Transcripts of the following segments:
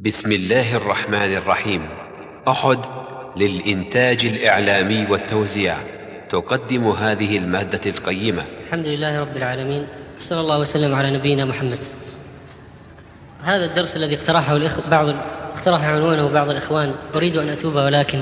بسم الله الرحمن الرحيم. أحد للإنتاج الإعلامي والتوزيع تقدم هذه المادة القيمة. الحمد لله رب العالمين، صلى الله وسلم على نبينا محمد. هذا الدرس الذي اقترح عنوانه بعض الإخوان أريد أن أتوب، ولكن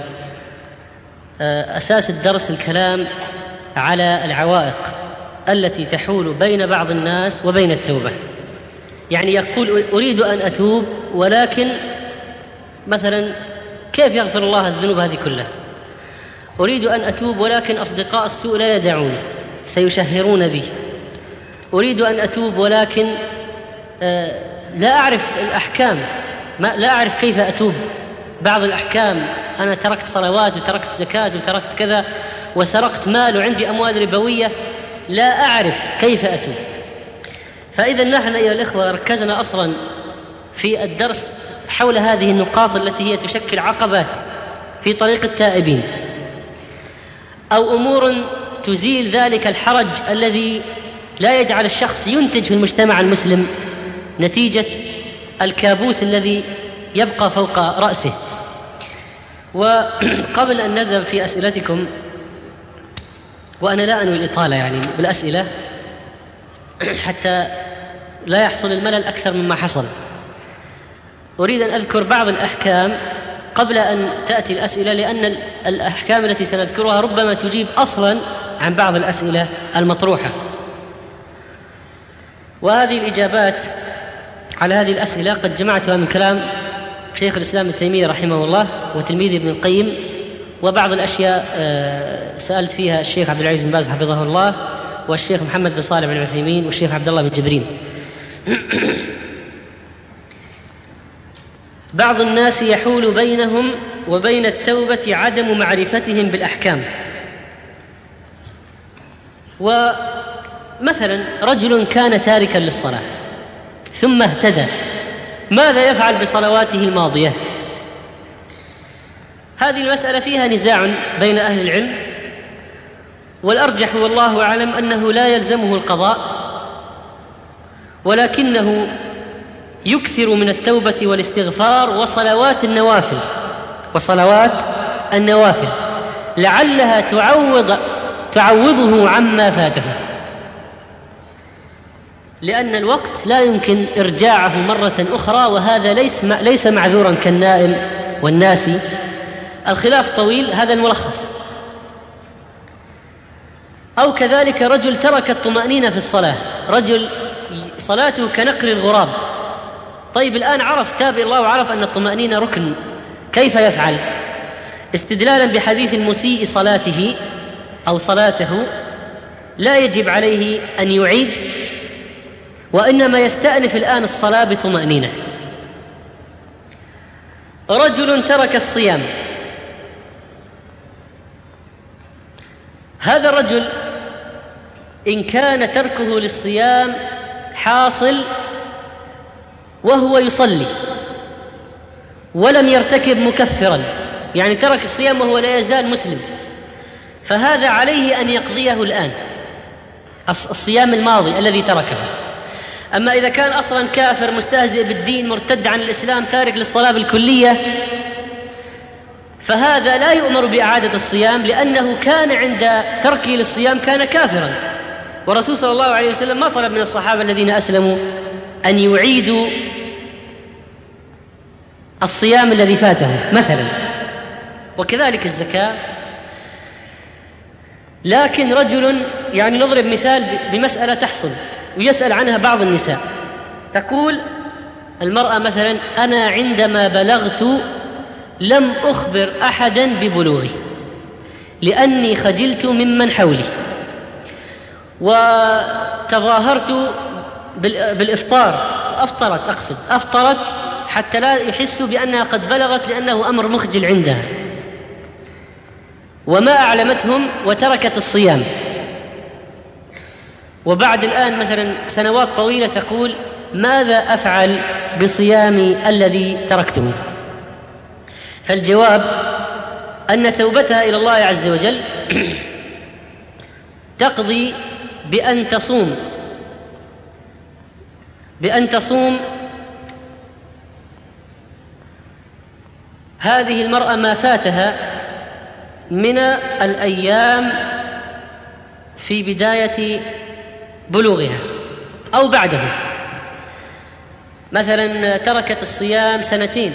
أساس الدرس الكلام على العوائق التي تحول بين بعض الناس وبين التوبة. يعني يقول أريد أن أتوب، ولكن مثلا كيف يغفر الله الذنوب هذه كلها؟ أريد أن أتوب ولكن أصدقاء السوء لا يدعوني، سيشهرون بي. أريد أن أتوب ولكن لا أعرف الأحكام، لا أعرف كيف أتوب. بعض الأحكام، أنا تركت صلوات وتركت زكاة وتركت كذا وسرقت مال وعندي أموال ربوية، لا أعرف كيف أتوب. فإذا نحن أيها الإخوة ركزنا أصلا في الدرس حول هذه النقاط التي هي تشكل عقبات في طريق التائبين، أو أمور تزيل ذلك الحرج الذي لا يجعل الشخص ينتج في المجتمع المسلم نتيجة الكابوس الذي يبقى فوق رأسه. وقبل أن نذهب في أسئلتكم، وأنا لا أنوي الإطالة يعني بالأسئلة حتى لا يحصل الملل أكثر مما حصل، أريد أن أذكر بعض الأحكام قبل أن تأتي الأسئلة، لأن الأحكام التي سنذكرها ربما تجيب أصلا عن بعض الأسئلة المطروحة. وهذه الإجابات على هذه الأسئلة قد جمعتها من كلام شيخ الإسلام ابن تيمية رحمه الله وتلميذ ابن القيم، وبعض الأشياء سألت فيها الشيخ عبد العزيز بن باز حفظه الله، والشيخ محمد بن صالح بن عثيمين، والشيخ عبد الله بن جبرين. بعض الناس يحول بينهم وبين التوبة عدم معرفتهم بالأحكام. ومثلا رجل كان تاركا للصلاة ثم اهتدى، ماذا يفعل بصلواته الماضية؟ هذه المسألة فيها نزاع بين أهل العلم، والأرجح والله أعلم أنه لا يلزمه القضاء، ولكنه يكثر من التوبة والاستغفار وصلوات النوافل لعلها تعوضه عما فاته، لأن الوقت لا يمكن إرجاعه مرة أخرى، وهذا ليس معذورا كالنائم والناسي. الخلاف طويل، هذا الملخص. أو كذلك رجل ترك الطمأنينة في الصلاة، رجل صلاته كنقر الغراب. طيب الآن عرف، تاب الله وعرف أن الطمأنينة ركن، كيف يفعل؟ استدلالا بحديث المسيء صلاته أو صلاته، لا يجب عليه أن يعيد، وإنما يستأنف الآن الصلاة بطمأنينة. رجل ترك الصيام، هذا الرجل إن كان تركه للصيام حاصل وهو يصلي ولم يرتكب مكفرا، يعني ترك الصيام وهو لا يزال مسلم، فهذا عليه أن يقضيه الآن الصيام الماضي الذي تركه. أما إذا كان أصلا كافر مستهزئ بالدين مرتد عن الإسلام تارك للصلاة بالكلية، فهذا لا يؤمر بإعادة الصيام، لأنه كان عند تركه للصيام كان كافرا، والرسول صلى الله عليه وسلم ما طلب من الصحابة الذين أسلموا أن يعيدوا الصيام الذي فاتهم مثلا. وكذلك الزكاة. لكن رجل، يعني نضرب مثال بمسألة تحصل ويسأل عنها بعض النساء، تقول المرأة مثلا أنا عندما بلغت لم أخبر أحدا ببلوغي لأني خجلت ممن حولي، وتظاهرت بالإفطار، أفطرت حتى لا يحسوا بأنها قد بلغت، لأنه أمر مخجل عندها، وما أعلمتهم وتركت الصيام. وبعد الآن مثلا سنوات طويلة تقول ماذا أفعل بصيامي الذي تركته؟ فالجواب أن توبتها إلى الله عز وجل تقضي بأن تصوم هذه المرأة ما فاتها من الأيام في بداية بلوغها أو بعده، مثلا تركت الصيام 2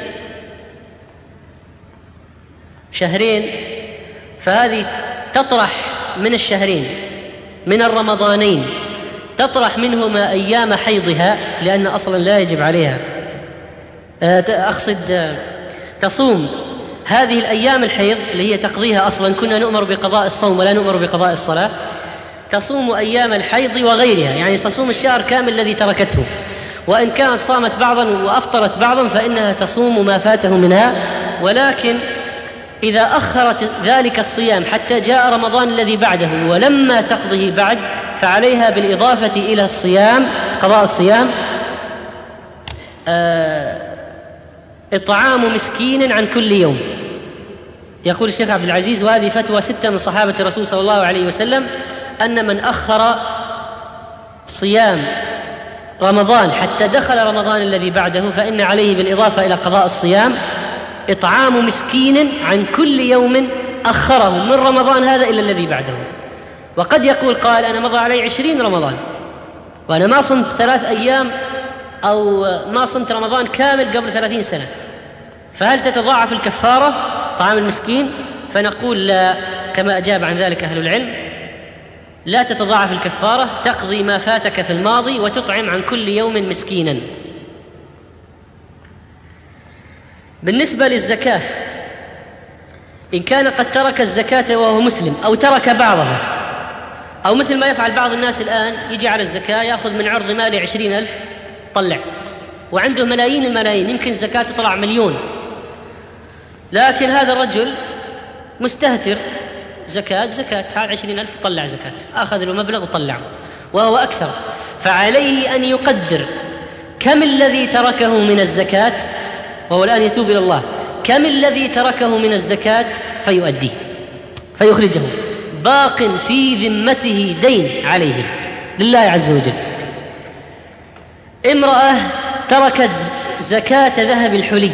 2 فهذه تطرح من 2 من الرمضانين تطرح منهما أيام حيضها، لأن أصلا لا يجب عليها تصوم هذه الأيام الحيض اللي هي تقضيها. أصلا كنا نؤمر بقضاء الصوم ولا نؤمر بقضاء الصلاة، تصوم أيام الحيض وغيرها، يعني تصوم الشهر كامل الذي تركته، وإن كانت صامت بعضا وأفطرت بعضا فإنها تصوم ما فاته منها. ولكن إذا أخرت ذلك الصيام حتى جاء رمضان الذي بعده ولما تقضيه بعد، فعليها بالإضافة إلى الصيام قضاء الصيام إطعام مسكين عن كل يوم. يقول الشيخ عبد العزيز: وهذه فتوى 6 من صحابة الرسول صلى الله عليه وسلم، أن من أخر صيام رمضان حتى دخل رمضان الذي بعده فإن عليه بالإضافة إلى قضاء الصيام إطعام مسكين عن كل يوم أخره من رمضان هذا إلى الذي بعده. وقد يقول قال: أنا مضى علي 20 رمضان وأنا ما صمت 3 أيام أو ما صمت رمضان كامل قبل 30 سنة، فهل تتضاعف الكفارة طعام المسكين؟ فنقول لا، كما أجاب عن ذلك أهل العلم: لا تتضاعف الكفارة، تقضي ما فاتك في الماضي وتطعم عن كل يوم مسكينا. بالنسبة للزكاة، إن كان قد ترك الزكاة وهو مسلم أو ترك بعضها، أو مثل ما يفعل بعض الناس الآن يجي على الزكاة يأخذ من عرض مالي 20,000 طلع، وعنده ملايين الملايين، يمكن الزكاة تطلع 1,000,000، لكن هذا الرجل مستهتر: زكاة هذا 20,000 طلع زكاة، أخذ له مبلغ وطلعه وهو أكثر. فعليه أن يقدر كم الذي تركه من الزكاة، وهو الآن يتوب إلى الله، كم الذي تركه من الزكاة فيؤديه فيخرجه، باق في ذمته دين عليه لله عز وجل. امرأة تركت زكاة ذهب الحلي،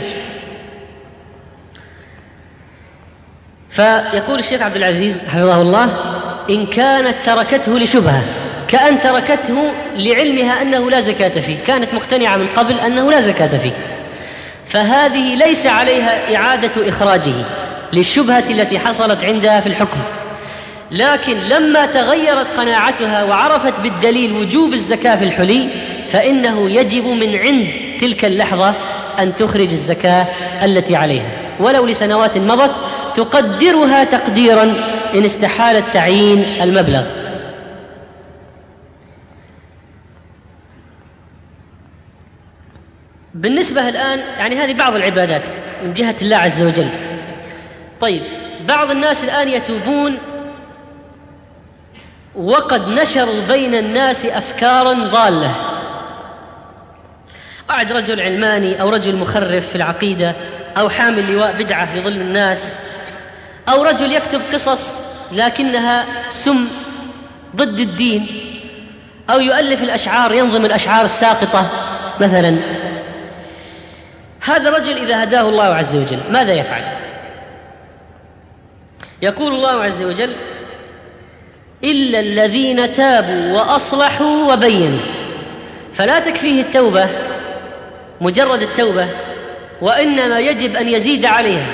فيقول الشيخ عبد العزيز حفظه الله: إن كانت تركته لشبهة، كأن تركته لعلمها أنه لا زكاة فيه، كانت مقتنعة من قبل أنه لا زكاة فيه، فهذه ليس عليها إعادة إخراجه للشبهة التي حصلت عندها في الحكم. لكن لما تغيرت قناعتها وعرفت بالدليل وجوب الزكاة في الحلي، فإنه يجب من عند تلك اللحظة أن تخرج الزكاة التي عليها، ولو لسنوات مضت، تقدرها تقديرا إن استحال التعيين المبلغ. بالنسبة الآن يعني هذه بعض العبادات من جهة الله عز وجل. طيب، بعض الناس الآن يتوبون وقد نشروا بين الناس أفكارا ضالة، قاعد رجل علماني أو رجل مخرف في العقيدة أو حامل لواء بدعة يضل الناس، أو رجل يكتب قصص لكنها سم ضد الدين، أو يؤلف الأشعار، ينظم الأشعار الساقطة مثلا. هذا الرجل إذا هداه الله عز وجل ماذا يفعل؟ يقول الله عز وجل: إلا الذين تابوا وأصلحوا وبينوا. فلا تكفيه التوبة مجرد التوبة، وإنما يجب أن يزيد عليها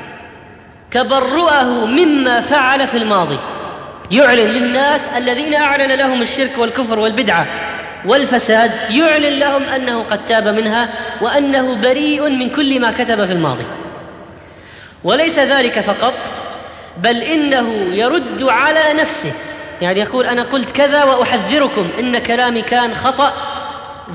تبرؤه مما فعل في الماضي، يعلن للناس الذين أعلن لهم الشرك والكفر والبدعة والفساد، يعلن لهم أنه قد تاب منها وأنه بريء من كل ما كتب في الماضي. وليس ذلك فقط، بل إنه يرد على نفسه، يعني يقول: أنا قلت كذا وأحذركم إن كلامي كان خطأ